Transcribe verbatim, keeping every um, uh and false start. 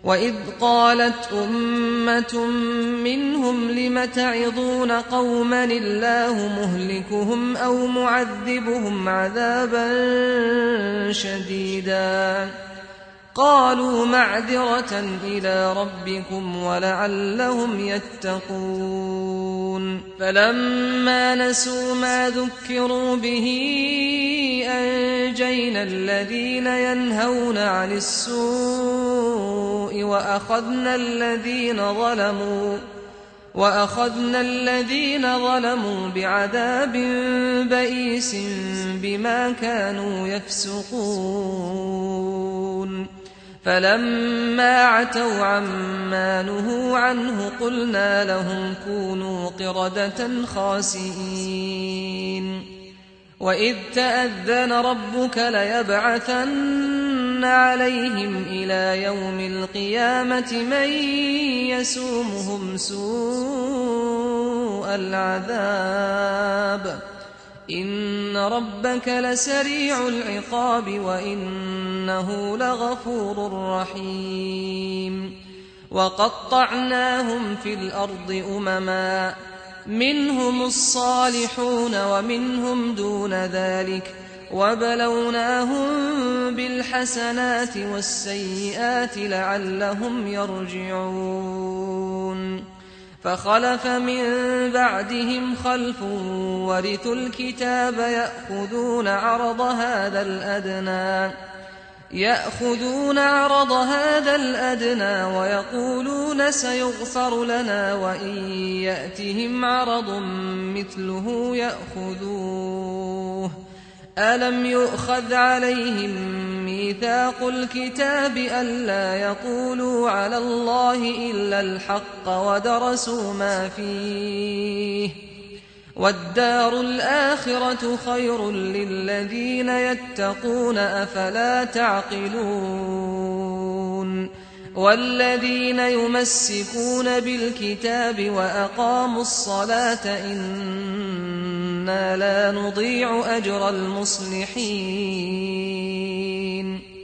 وإذ قالت أمة منهم لم تعظون قوما الله مهلكهم أو معذبهم عذابا شديدا قالوا معذرة إلى ربكم ولعلهم يتقون فلما نسوا ما ذكروا به أنجينا الذين ينهون عن السوء وأخذنا الذين ظلموا وأخذنا الذين ظلموا بعذاب بئيس بما كانوا يفسقون فلما عتوا عما نهوا عنه قلنا لهم كونوا قردة خاسئين وإذ تأذن ربك ليبعثن عليهم إلى يوم القيامة من يسومهم سوء العذاب إن ربك لسريع العقاب وإنه لغفور رحيم وقطعناهم في الأرض أمما منهم الصالحون ومنهم دون ذلك وبلوناهم بالحسنات والسيئات لعلهم يرجعون فخلف من بعدهم خلف ورثوا الكتاب يأخذون عرض هذا الأدنى يأخذون عرض هذا الأدنى ويقولون سيغفر لنا وإن يأتهم عرض مثله يأخذوه ألم يؤخذ عليهم ميثاق الكتاب ألا يقولوا على الله إلا الحق ودرسوا ما فيه والدار الآخرة خير للذين يتقون أفلا تعقلون والذين يمسكون بالكتاب وأقاموا الصلاة إنا لا نضيع أجر المصلحين